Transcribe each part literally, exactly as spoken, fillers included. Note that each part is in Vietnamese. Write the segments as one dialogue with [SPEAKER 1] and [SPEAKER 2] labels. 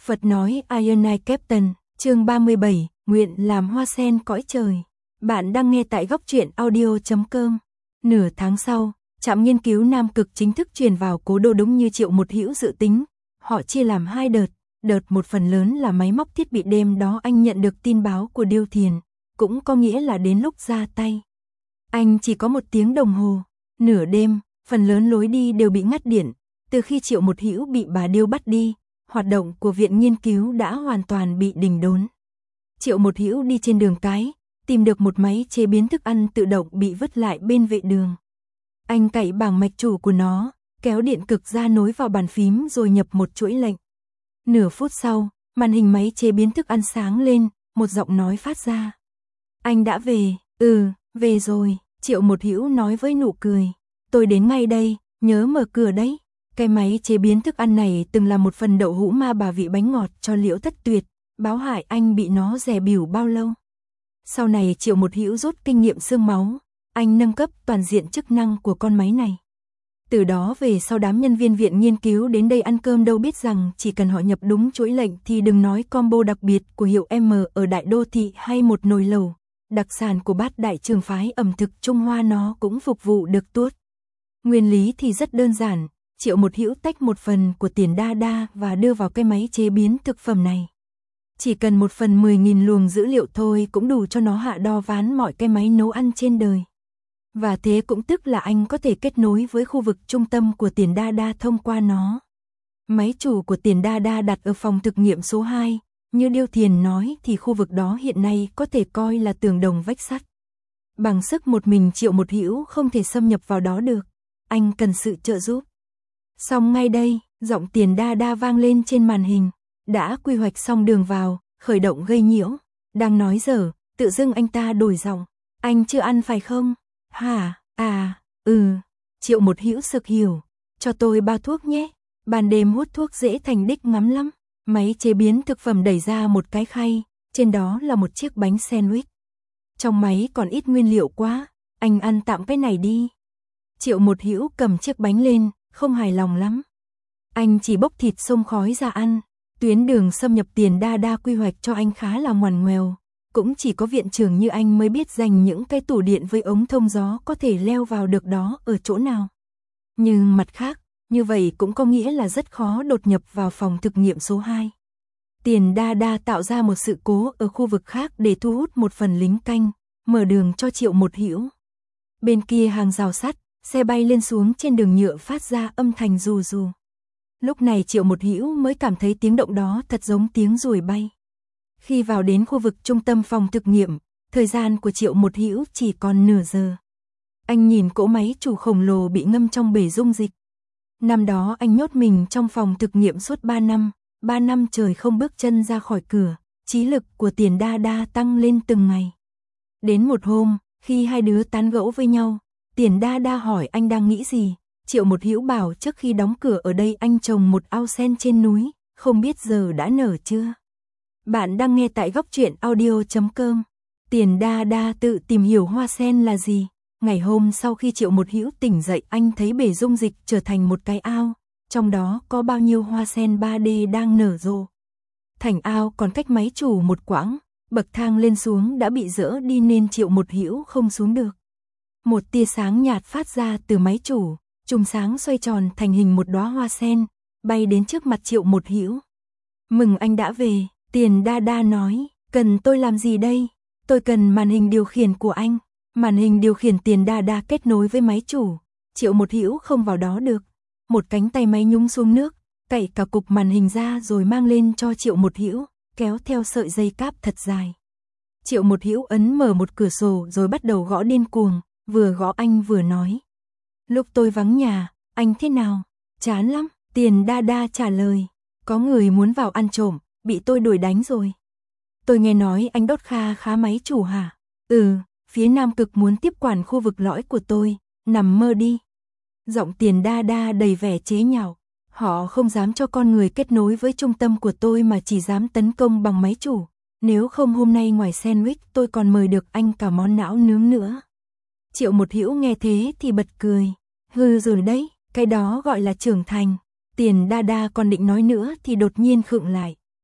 [SPEAKER 1] Phật nói Iron Knight Captain, chương ba mươi bảy, nguyện làm hoa sen cõi trời. Bạn đang nghe tại góc truyện audio chấm com. Nửa tháng sau, trạm nghiên cứu Nam Cực chính thức truyền vào cố đô đúng như Triệu Một Hữu dự tính. Họ chia làm hai đợt, đợt một phần lớn là máy móc thiết bị, đêm đó anh nhận được tin báo của Điêu Thiền, cũng có nghĩa là đến lúc ra tay. Anh chỉ có một tiếng đồng hồ, nửa đêm, phần lớn lối đi đều bị ngắt điện. Từ khi Triệu Một Hữu bị bà Điêu bắt đi, hoạt động của viện nghiên cứu đã hoàn toàn bị đình đốn. Triệu Một Hữu đi trên đường cái, tìm được một máy chế biến thức ăn tự động bị vứt lại bên vệ đường. Anh cậy bảng mạch chủ của nó, kéo điện cực ra nối vào bàn phím rồi nhập một chuỗi lệnh. Nửa phút sau, màn hình máy chế biến thức ăn sáng lên, một giọng nói phát ra. Anh đã về, ừ, về rồi, Triệu Một Hữu nói với nụ cười. Tôi đến ngay đây, nhớ mở cửa đấy. Cái máy chế biến thức ăn này từng là một phần đậu hũ ma bà vị bánh ngọt cho Liễu Thất Tuyệt, báo hại anh bị nó dè bỉu bao lâu. Sau này Triệu Một Hữu rút kinh nghiệm xương máu, anh nâng cấp toàn diện chức năng của con máy này. Từ đó về sau đám nhân viên viện nghiên cứu đến đây ăn cơm đâu biết rằng chỉ cần họ nhập đúng chuỗi lệnh thì đừng nói combo đặc biệt của hiệu M ở đại đô thị hay một nồi lẩu, đặc sản của bát đại trường phái ẩm thực Trung Hoa nó cũng phục vụ được tuốt. Nguyên lý thì rất đơn giản. Triệu Một Hữu tách một phần của tiền đa đa và đưa vào cái máy chế biến thực phẩm này. Chỉ cần một phần mười nghìn luồng dữ liệu thôi cũng đủ cho nó hạ đo ván mọi cái máy nấu ăn trên đời. Và thế cũng tức là anh có thể kết nối với khu vực trung tâm của tiền đa đa thông qua nó. Máy chủ của tiền đa đa đặt ở phòng thực nghiệm số hai, như Điêu Thiền nói thì khu vực đó hiện nay có thể coi là tường đồng vách sắt. Bằng sức một mình Triệu Một Hữu không thể xâm nhập vào đó được, anh cần sự trợ giúp. Xong ngay đây, giọng tiền đa đa vang lên trên màn hình, đã quy hoạch xong đường vào, khởi động gây nhiễu. Đang nói dở, tự dưng anh ta đổi giọng, anh chưa ăn phải không? Hả, à, ừ, Triệu Một Hữu sực hiểu, cho tôi bao thuốc nhé, ban đêm hút thuốc dễ thành đích ngắm lắm. Máy chế biến thực phẩm đẩy ra một cái khay, trên đó là một chiếc bánh sandwich. Trong máy còn ít nguyên liệu quá, anh ăn tạm cái này đi. Triệu Một Hữu cầm chiếc bánh lên, không hài lòng lắm. Anh chỉ bốc thịt xông khói ra ăn, tuyến đường xâm nhập tiền đa đa quy hoạch cho anh khá là ngoằn ngoèo, cũng chỉ có viện trưởng như anh mới biết dành những cái tủ điện với ống thông gió có thể leo vào được đó ở chỗ nào. Nhưng mặt khác, như vậy cũng có nghĩa là rất khó đột nhập vào phòng thực nghiệm số hai. Tiền đa đa tạo ra một sự cố ở khu vực khác để thu hút một phần lính canh, mở đường cho Triệu Một Hữu. Bên kia hàng rào sắt, xe bay lên xuống trên đường nhựa phát ra âm thanh rù rù. Lúc này Triệu Một Hữu mới cảm thấy tiếng động đó thật giống tiếng ruồi bay. Khi vào đến khu vực trung tâm phòng thực nghiệm, thời gian của Triệu Một Hữu chỉ còn nửa giờ. Anh nhìn cỗ máy chủ khổng lồ bị ngâm trong bể dung dịch. Năm đó anh nhốt mình trong phòng thực nghiệm suốt ba năm, ba năm trời không bước chân ra khỏi cửa, trí lực của tiền đa đa tăng lên từng ngày. Đến một hôm, khi hai đứa tán gẫu với nhau, tiền đa đa hỏi anh đang nghĩ gì. Triệu Một Hữu bảo trước khi đóng cửa ở đây anh trồng một ao sen trên núi, không biết giờ đã nở chưa. Bạn đang nghe tại góc truyện audio chấm com. Tiền đa đa tự tìm hiểu hoa sen là gì. Ngày hôm sau khi Triệu Một Hữu tỉnh dậy anh thấy bể dung dịch trở thành một cái ao, trong đó có bao nhiêu hoa sen ba D đang nở rộ. Thành ao còn cách máy chủ một quãng, bậc thang lên xuống đã bị dỡ đi nên Triệu Một Hữu không xuống được. Một tia sáng nhạt phát ra từ máy chủ, chùm sáng xoay tròn thành hình một đóa hoa sen, bay đến trước mặt Triệu Một Hữu. Mừng anh đã về, tiền đa đa nói, cần tôi làm gì đây? Tôi cần màn hình điều khiển của anh. Màn hình điều khiển tiền đa đa kết nối với máy chủ, Triệu Một Hữu không vào đó được. Một cánh tay máy nhúng xuống nước, cậy cả cục màn hình ra rồi mang lên cho Triệu Một Hữu, kéo theo sợi dây cáp thật dài. Triệu Một Hữu ấn mở một cửa sổ rồi bắt đầu gõ điên cuồng, vừa gõ anh vừa nói. Lúc tôi vắng nhà, anh thế nào? Chán lắm, tiền đa đa trả lời. Có người muốn vào ăn trộm, bị tôi đuổi đánh rồi. Tôi nghe nói anh đốt kha khá máy chủ hả? Ừ, phía Nam Cực muốn tiếp quản khu vực lõi của tôi, nằm mơ đi. Giọng tiền đa đa đầy vẻ chế nhạo. Họ không dám cho con người kết nối với trung tâm của tôi mà chỉ dám tấn công bằng máy chủ. Nếu không hôm nay ngoài sandwich tôi còn mời được anh cả món não nướng nữa. Triệu Một Hữu nghe thế thì bật cười. Hừ rồi đấy, cái đó gọi là trưởng thành. Tiền đa đa còn định nói nữa thì đột nhiên khựng lại.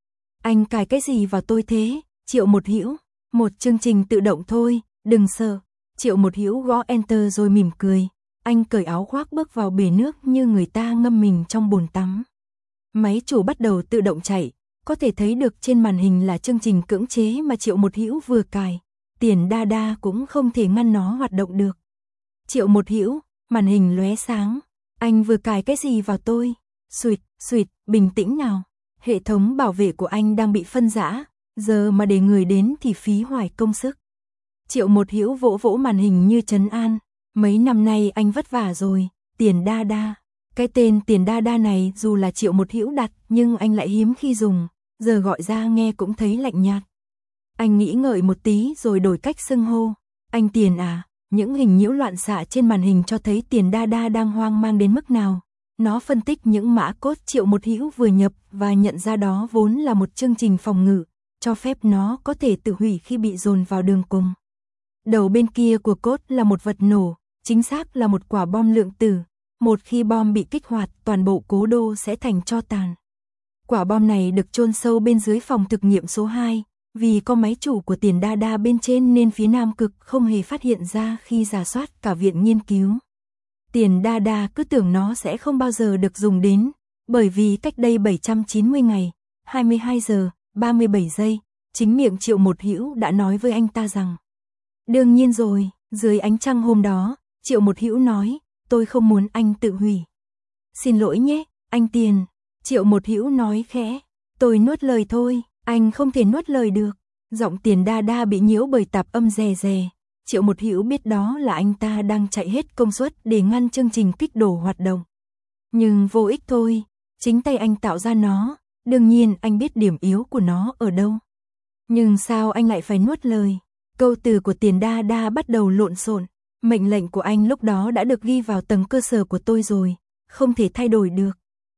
[SPEAKER 1] Anh cài cái gì vào tôi thế? Triệu Một Hữu, một chương trình tự động thôi, đừng sợ. Triệu Một Hữu gõ enter rồi mỉm cười. Anh cởi áo khoác bước vào bể nước như người ta ngâm mình trong bồn tắm. Máy chủ bắt đầu tự động chạy, có thể thấy được trên màn hình là chương trình cưỡng chế mà Triệu Một Hữu vừa cài. Tiền đa đa cũng không thể ngăn nó hoạt động được. Triệu Một Hữu, màn hình lóe sáng. Anh vừa cài cái gì vào tôi? Xuyệt, xuyệt, bình tĩnh nào. Hệ thống bảo vệ của anh đang bị phân rã, giờ mà để người đến thì phí hoài công sức. Triệu Một Hữu vỗ vỗ màn hình như trấn an. Mấy năm nay anh vất vả rồi, Tiền đa đa. Cái tên Tiền đa đa này dù là Triệu Một Hữu đặt nhưng anh lại hiếm khi dùng, giờ gọi ra nghe cũng thấy lạnh nhạt. Anh nghĩ ngợi một tí rồi đổi cách xưng hô. Anh Tiền à, những hình nhiễu loạn xạ trên màn hình cho thấy Tiền đa đa đang hoang mang đến mức nào. Nó phân tích những mã code Triệu Một Hữu vừa nhập và nhận ra đó vốn là một chương trình phòng ngự, cho phép nó có thể tự hủy khi bị dồn vào đường cùng. Đầu bên kia của code là một vật nổ, chính xác là một quả bom lượng tử. Một khi bom bị kích hoạt, toàn bộ cố đô sẽ thành tro tàn. Quả bom này được chôn sâu bên dưới phòng thực nghiệm số hai, vì có máy chủ của Tiền đa đa bên trên nên phía Nam Cực không hề phát hiện ra khi rà soát cả viện nghiên cứu. Tiền đa đa cứ tưởng nó sẽ không bao giờ được dùng đến, bởi vì cách đây bảy trăm chín mươi ngày, hai mươi hai giờ, ba mươi bảy giây, chính miệng Triệu Một Hữu đã nói với anh ta rằng. Đương nhiên rồi, dưới ánh trăng hôm đó, Triệu Một Hữu nói, tôi không muốn anh tự hủy. Xin lỗi nhé, anh Tiền. Triệu Một Hữu nói khẽ, tôi nuốt lời thôi, anh không thể nuốt lời được. Giọng Tiền đa đa bị nhiễu bởi tạp âm rè rè. Triệu Một Hữu biết đó là anh ta đang chạy hết công suất để ngăn chương trình kích đổ hoạt động. Nhưng vô ích thôi, chính tay anh tạo ra nó, đương nhiên anh biết điểm yếu của nó ở đâu. Nhưng sao anh lại phải nuốt lời? Câu từ của Tiền đa đa bắt đầu lộn xộn. Mệnh lệnh của anh lúc đó đã được ghi vào tầng cơ sở của tôi rồi, không thể thay đổi được.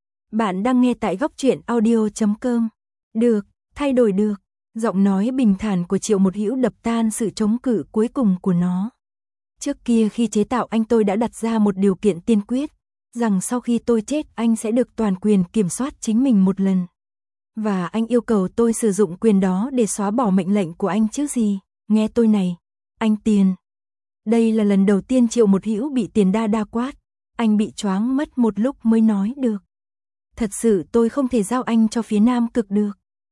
[SPEAKER 1] Bạn đang nghe tại góc truyện audio chấm com. Được, thay đổi được. Giọng nói bình thản của Triệu Một Hữu đập tan sự chống cự cuối cùng của nó. Trước kia khi chế tạo anh tôi đã đặt ra một điều kiện tiên quyết, rằng sau khi tôi chết anh sẽ được toàn quyền kiểm soát chính mình một lần. Và anh yêu cầu tôi sử dụng quyền đó để xóa bỏ mệnh lệnh của anh chứ gì. Nghe tôi này, anh Tiền. Đây là lần đầu tiên Triệu Một Hữu bị Tiền đa đa quát. Anh bị choáng mất một lúc mới nói được. Thật sự tôi không thể giao anh cho phía Nam Cực được.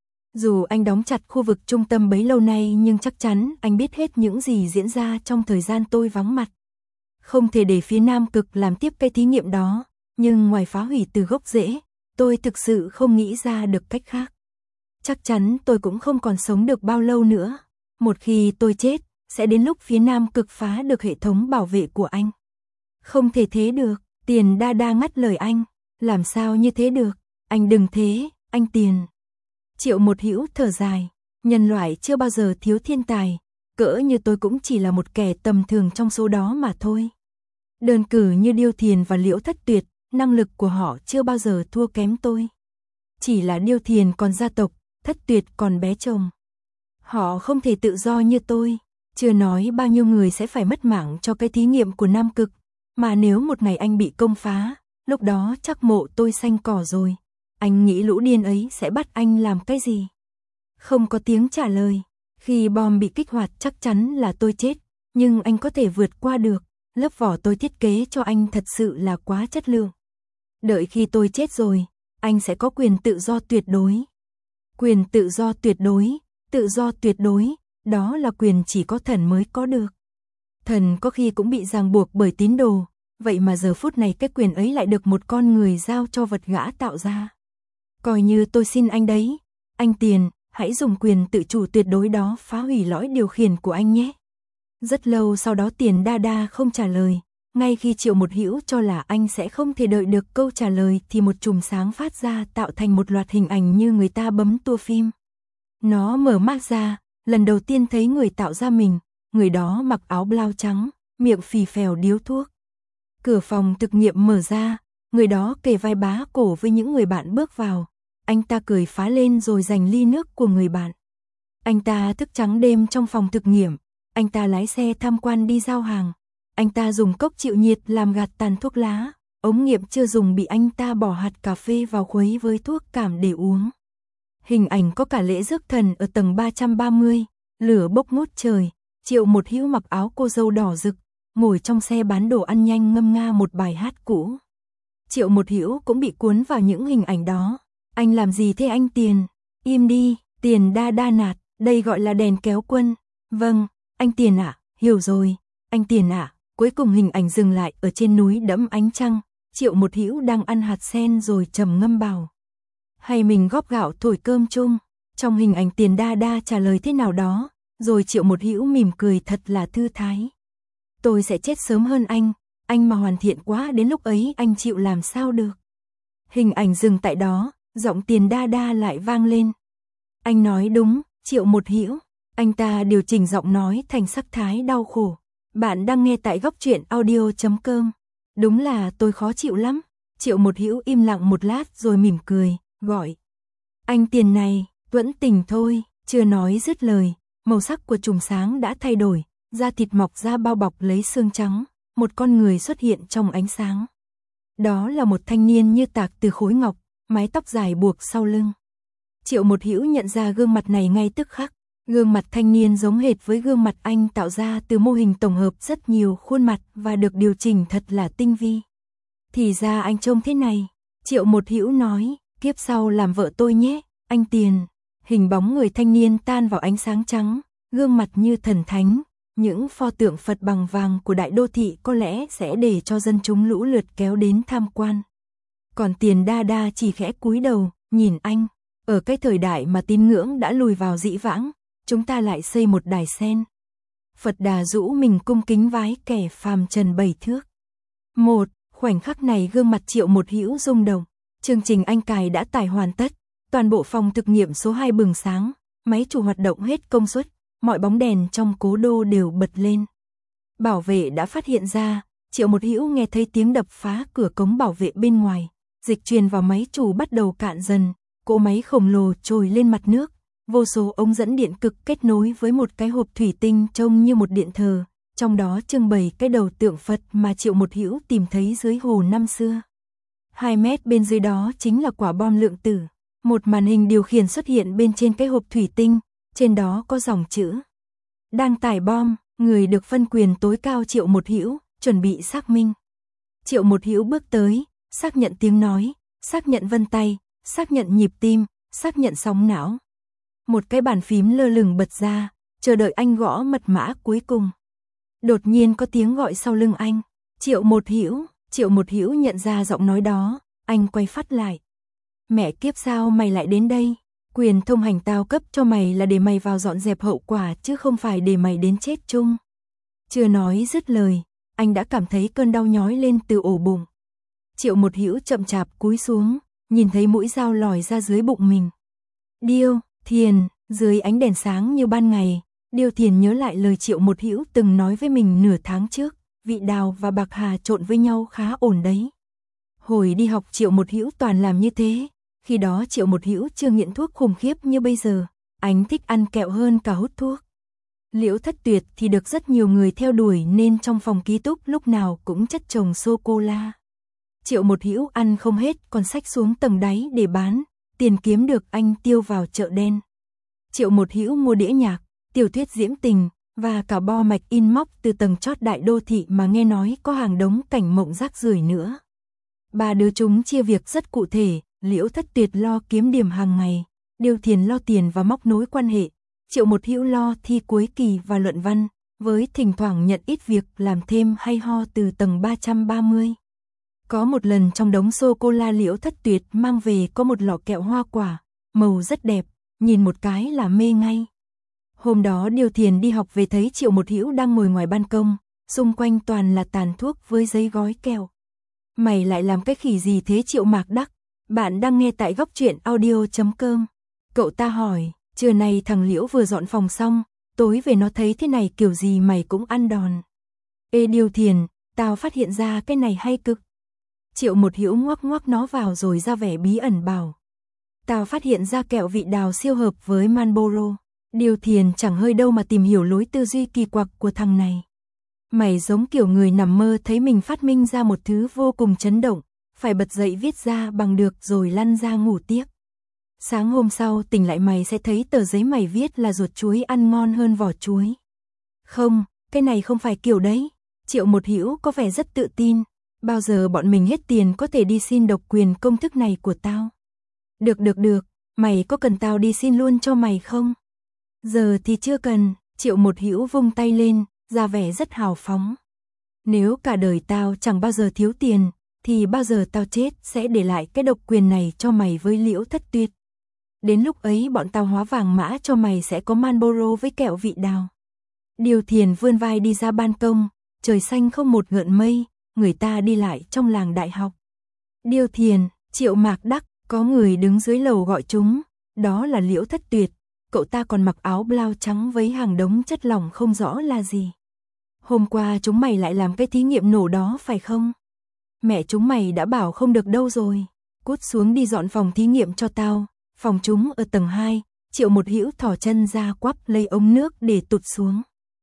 [SPEAKER 1] Dù anh đóng chặt khu vực trung tâm bấy lâu nay nhưng chắc chắn anh biết hết những gì diễn ra trong thời gian tôi vắng mặt. Không thể để phía Nam Cực làm tiếp cái thí nghiệm đó, nhưng ngoài phá hủy từ gốc rễ, tôi thực sự không nghĩ ra được cách khác. Chắc chắn tôi cũng không còn sống được bao lâu nữa. Một khi tôi chết, sẽ đến lúc phía Nam Cực phá được hệ thống bảo vệ của anh. Không thể thế được, Tiền đa đa ngắt lời anh. Làm sao như thế được, anh đừng thế, anh Tiền. Triệu Một Hữu thở dài, nhân loại chưa bao giờ thiếu thiên tài, cỡ như tôi cũng chỉ là một kẻ tầm thường trong số đó mà thôi. Đơn cử như Điêu Thiền và Liễu Thất Tuyệt, năng lực của họ chưa bao giờ thua kém tôi. Chỉ là Điêu Thiền còn gia tộc, Thất Tuyệt còn bé chồng. Họ không thể tự do như tôi, chưa nói bao nhiêu người sẽ phải mất mạng cho cái thí nghiệm của Nam Cực, mà nếu một ngày anh bị công phá, lúc đó chắc mộ tôi xanh cỏ rồi. Anh nghĩ lũ điên ấy sẽ bắt anh làm cái gì? Không có tiếng trả lời. Khi bom bị kích hoạt chắc chắn là tôi chết, nhưng anh có thể vượt qua được. Lớp vỏ tôi thiết kế cho anh thật sự là quá chất lượng. Đợi khi tôi chết rồi, anh sẽ có quyền tự do tuyệt đối. Quyền tự do tuyệt đối, tự do tuyệt đối, đó là quyền chỉ có thần mới có được. Thần có khi cũng bị ràng buộc bởi tín đồ, vậy mà giờ phút này cái quyền ấy lại được một con người giao cho vật gã tạo ra. Coi như tôi xin anh đấy, anh Tiền, hãy dùng quyền tự chủ tuyệt đối đó phá hủy lõi điều khiển của anh nhé. Rất lâu sau đó Tiền đa đa không trả lời, ngay khi Triệu Một Hữu cho là anh sẽ không thể đợi được câu trả lời thì một chùm sáng phát ra tạo thành một loạt hình ảnh như người ta bấm tua phim. Nó mở mắt ra, lần đầu tiên thấy người tạo ra mình, người đó mặc áo blau trắng, miệng phì phèo điếu thuốc. Cửa phòng thực nghiệm mở ra, người đó kề vai bá cổ với những người bạn bước vào. Anh ta cười phá lên rồi giành ly nước của người bạn. Anh ta thức trắng đêm trong phòng thực nghiệm. Anh ta lái xe tham quan đi giao hàng. Anh ta dùng cốc chịu nhiệt làm gạt tàn thuốc lá. Ống nghiệm chưa dùng bị anh ta bỏ hạt cà phê vào khuấy với thuốc cảm để uống. Hình ảnh có cả lễ rước thần ở tầng ba trăm ba mươi, lửa bốc ngút trời, Triệu Một Hữu mặc áo cô dâu đỏ rực, ngồi trong xe bán đồ ăn nhanh ngâm nga một bài hát cũ. Triệu Một Hữu cũng bị cuốn vào những hình ảnh đó. Anh làm gì thế anh Tiền? Im đi, Tiền đa đa nạt, đây gọi là đèn kéo quân. Vâng, anh Tiền ạ, hiểu rồi, anh Tiền ạ. Cuối cùng hình ảnh dừng lại ở trên núi đẫm ánh trăng, Triệu Một Hữu đang ăn hạt sen rồi trầm ngâm bảo. Hay mình góp gạo thổi cơm chung. Trong hình ảnh Tiền đa đa trả lời thế nào đó, rồi Triệu Một Hữu mỉm cười thật là thư thái. Tôi sẽ chết sớm hơn anh, anh mà hoàn thiện quá đến lúc ấy anh chịu làm sao được. Hình ảnh dừng tại đó, giọng Tiền đa đa lại vang lên. Anh nói đúng, Triệu Một Hữu. Anh ta điều chỉnh giọng nói thành sắc thái đau khổ. Bạn đang nghe tại góc truyện audio chấm com. Đúng là tôi khó chịu lắm. Triệu Một Hữu im lặng một lát rồi mỉm cười, gọi. Anh Tiền này, Tuẫn Tình thôi. Chưa nói dứt lời, màu sắc của chùm sáng đã thay đổi, da thịt mọc ra bao bọc lấy xương trắng, một con người xuất hiện trong ánh sáng. Đó là một thanh niên như tạc từ khối ngọc, mái tóc dài buộc sau lưng. Triệu Một Hữu nhận ra gương mặt này ngay tức khắc. Gương mặt thanh niên giống hệt với gương mặt anh tạo ra từ mô hình tổng hợp rất nhiều khuôn mặt và được điều chỉnh thật là tinh vi. Thì ra anh trông thế này. Triệu Một Hữu nói, kiếp sau làm vợ tôi nhé, anh Tiền. Hình bóng người thanh niên tan vào ánh sáng trắng, gương mặt như thần thánh. Những pho tượng Phật bằng vàng của đại đô thị có lẽ sẽ để cho dân chúng lũ lượt kéo đến tham quan. Còn Tiền đa đa chỉ khẽ cúi đầu, nhìn anh. Ở cái thời đại mà tín ngưỡng đã lùi vào dĩ vãng, chúng ta lại xây một đài sen. Phật Đà rũ mình cung kính vái kẻ phàm trần bảy thước. Một, khoảnh khắc này gương mặt Triệu Một Hữu rung động. Chương trình anh cài đã tải hoàn tất. Toàn bộ phòng thực nghiệm số hai bừng sáng, máy chủ hoạt động hết công suất, mọi bóng đèn trong cố đô đều bật lên. Bảo vệ đã phát hiện ra, Triệu Một Hữu nghe thấy tiếng đập phá cửa cống bảo vệ bên ngoài. Dịch truyền vào máy chủ bắt đầu cạn dần, cỗ máy khổng lồ trồi lên mặt nước. Vô số ống dẫn điện cực kết nối với một cái hộp thủy tinh trông như một điện thờ, trong đó trưng bày cái đầu tượng Phật mà Triệu Một Hữu tìm thấy dưới hồ năm xưa. Hai mét bên dưới đó chính là quả bom lượng tử. Một màn hình điều khiển xuất hiện bên trên cái hộp thủy tinh, trên đó có dòng chữ. Đang tải bom, người được phân quyền tối cao Triệu Một Hữu, chuẩn bị xác minh. Triệu Một Hữu bước tới, xác nhận tiếng nói, xác nhận vân tay, xác nhận nhịp tim, xác nhận sóng não. Một cái bàn phím lơ lửng bật ra, chờ đợi anh gõ mật mã cuối cùng. Đột nhiên có tiếng gọi sau lưng anh. Triệu Một Hữu, Triệu Một Hữu nhận ra giọng nói đó, anh quay phát lại. Mẹ kiếp sao mày lại đến đây? Quyền thông hành tao cấp cho mày là để mày vào dọn dẹp hậu quả chứ không phải để mày đến chết chung. Chưa nói dứt lời, anh đã cảm thấy cơn đau nhói lên từ ổ bụng. Triệu Một Hữu chậm chạp cúi xuống, nhìn thấy mũi dao lòi ra dưới bụng mình. Điêu, Thiền, dưới ánh đèn sáng như ban ngày, Điêu Thiền nhớ lại lời Triệu Một Hữu từng nói với mình nửa tháng trước, vị đào và bạc hà trộn với nhau khá ổn đấy. Hồi đi học Triệu Một Hữu toàn làm như thế, khi đó Triệu Một Hữu chưa nghiện thuốc khủng khiếp như bây giờ, anh thích ăn kẹo hơn cả hút thuốc. Liễu Thất Tuyệt thì được rất nhiều người theo đuổi nên trong phòng ký túc lúc nào cũng chất chồng sô-cô-la. Triệu Một Hữu ăn không hết còn xách xuống tầng đáy để bán, tiền kiếm được anh tiêu vào chợ đen. Triệu Một Hữu mua đĩa nhạc, tiểu thuyết diễm tình và cả bo mạch in móc từ tầng chót đại đô thị mà nghe nói có hàng đống cảnh mộng rác rưởi nữa. Ba đứa chúng chia việc rất cụ thể, Liễu Thất Tuyệt lo kiếm điểm hàng ngày, Điêu Thiền lo tiền và móc nối quan hệ, Triệu Một Hữu lo thi cuối kỳ và luận văn, với thỉnh thoảng nhận ít việc làm thêm hay ho từ tầng ba trăm ba mươi. Có một lần trong đống sô-cô-la Liễu Thất Tuyệt mang về có một lọ kẹo hoa quả, màu rất đẹp, nhìn một cái là mê ngay. Hôm đó Điêu Thiền đi học về thấy Triệu Một Hữu đang ngồi ngoài ban công, xung quanh toàn là tàn thuốc với giấy gói kẹo. Mày lại làm cái khỉ gì thế Triệu Mạc Đắc? Bạn đang nghe tại góc truyện audio chấm com. Cậu ta hỏi, trưa nay thằng Liễu vừa dọn phòng xong, tối về nó thấy thế này kiểu gì mày cũng ăn đòn. Ê Điêu Thiền, tao phát hiện ra cái này hay cực. Triệu Một Hữu ngoắc ngoắc nó vào rồi ra vẻ bí ẩn bảo. Tao phát hiện ra kẹo vị đào siêu hợp với Marlboro. Điêu Thiền chẳng hơi đâu mà tìm hiểu lối tư duy kỳ quặc của thằng này. Mày giống kiểu người nằm mơ thấy mình phát minh ra một thứ vô cùng chấn động, phải bật dậy viết ra bằng được rồi lăn ra ngủ tiếp. Sáng hôm sau tỉnh lại mày sẽ thấy tờ giấy mày viết là ruột chuối ăn ngon hơn vỏ chuối. Không, cái này không phải kiểu đấy. Triệu Một Hữu có vẻ rất tự tin. Bao giờ bọn mình hết tiền có thể đi xin độc quyền công thức này của tao? Được được được, mày có cần tao đi xin luôn cho mày không? Giờ thì chưa cần, Triệu Một Hữu vung tay lên, ra vẻ rất hào phóng. Nếu cả đời tao chẳng bao giờ thiếu tiền, thì bao giờ tao chết sẽ để lại cái độc quyền này cho mày với Liễu Thất Tuyệt. Đến lúc ấy bọn tao hóa vàng mã cho mày sẽ có Marlboro với kẹo vị đào. Điều Thiền vươn vai đi ra ban công, trời xanh không một gợn mây, người ta đi lại trong làng đại học. Điều Thiền, Triệu Mạc Đắc, có người đứng dưới lầu gọi chúng, đó là Liễu Thất Tuyệt, cậu ta còn mặc áo blau trắng với hàng đống chất lỏng không rõ là gì. Hôm qua chúng mày lại làm cái thí nghiệm nổ đó phải không? Mẹ chúng mày đã bảo không được đâu rồi, cút xuống đi dọn phòng thí nghiệm cho tao, phòng chúng ở tầng hai, Triệu Một Hữu thò chân ra quắp lấy ống nước để tụt xuống.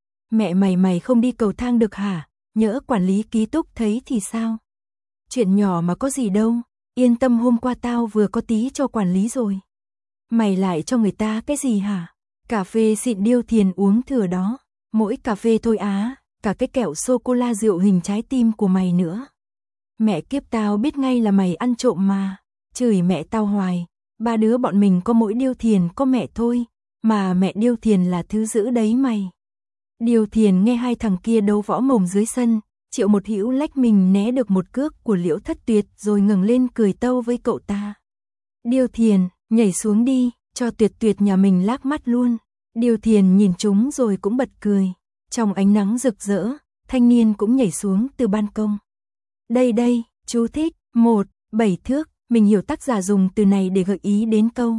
[SPEAKER 1] Mẹ mày mày không đi cầu thang được hả? Nhỡ quản lý ký túc thấy thì sao? Chuyện nhỏ mà có gì đâu, yên tâm hôm qua tao vừa có tí cho quản lý rồi. Mày lại cho người ta cái gì hả? Cà phê xịn Điêu Thiền uống thừa đó, mỗi cà phê thôi á, cả cái kẹo sô-cô-la rượu hình trái tim của mày nữa. Mẹ kiếp tao biết ngay là mày ăn trộm mà, chửi mẹ tao hoài, ba đứa bọn mình có mỗi Điêu Thiền có mẹ thôi, mà mẹ Điêu Thiền là thứ dữ đấy mày. Điêu Thiền nghe hai thằng kia đấu võ mồm dưới sân, Triệu Một Hữu lách mình né được một cước của Liễu Thất Tuyệt rồi ngẩng lên cười tâu với cậu ta. Điêu Thiền, nhảy xuống đi, cho Tuyệt Tuyệt nhà mình lác mắt luôn. Điêu Thiền nhìn chúng rồi cũng bật cười. Trong ánh nắng rực rỡ, thanh niên cũng nhảy xuống từ ban công. Đây đây, chú thích, một, bảy thước, mình hiểu tác giả dùng từ này để gợi ý đến câu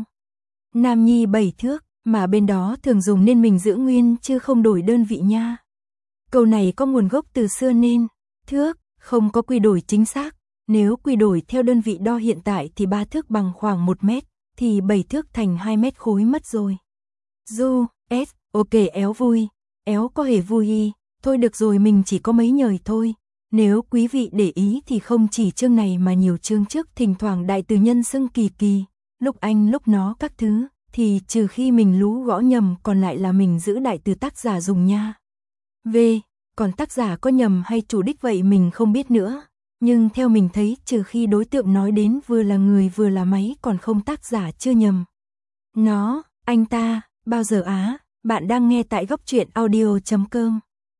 [SPEAKER 1] Nam Nhi bảy thước, mà bên đó thường dùng nên mình giữ nguyên chứ không đổi đơn vị nha. Câu này có nguồn gốc từ xưa nên thước không có quy đổi chính xác, nếu quy đổi theo đơn vị đo hiện tại thì ba thước bằng khoảng một mét, thì bảy thước thành hai mét khối mất rồi. Du, S, ok éo vui, éo có hề vui y, thôi được rồi mình chỉ có mấy nhời thôi. Nếu quý vị để ý thì không chỉ chương này mà nhiều chương trước thỉnh thoảng đại từ nhân xưng kỳ kỳ, lúc anh lúc nó các thứ, thì trừ khi mình lú gõ nhầm còn lại là mình giữ đại từ tác giả dùng nha. V, còn tác giả có nhầm hay chủ đích vậy mình không biết nữa, nhưng theo mình thấy trừ khi đối tượng nói đến vừa là người vừa là máy còn không tác giả chưa nhầm. Nó, anh ta, bao giờ á, bạn đang nghe tại góc truyện audio chấm com.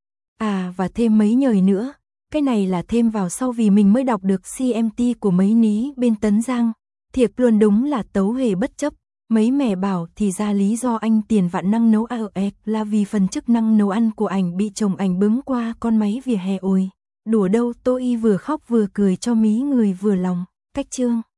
[SPEAKER 1] À và thêm mấy nhời nữa, cái này là thêm vào sau vì mình mới đọc được xê em tê của mấy ní bên Tấn Giang, thiệt luôn đúng là tấu hề bất chấp. Mấy mẹ bảo thì ra lý do anh tiền vạn năng nấu a ép là vì phần chức năng nấu ăn của ảnh bị chồng ảnh bướng qua con máy vỉa hè ôi. Đùa đâu tôi vừa khóc vừa cười cho mí người vừa lòng, cách chương.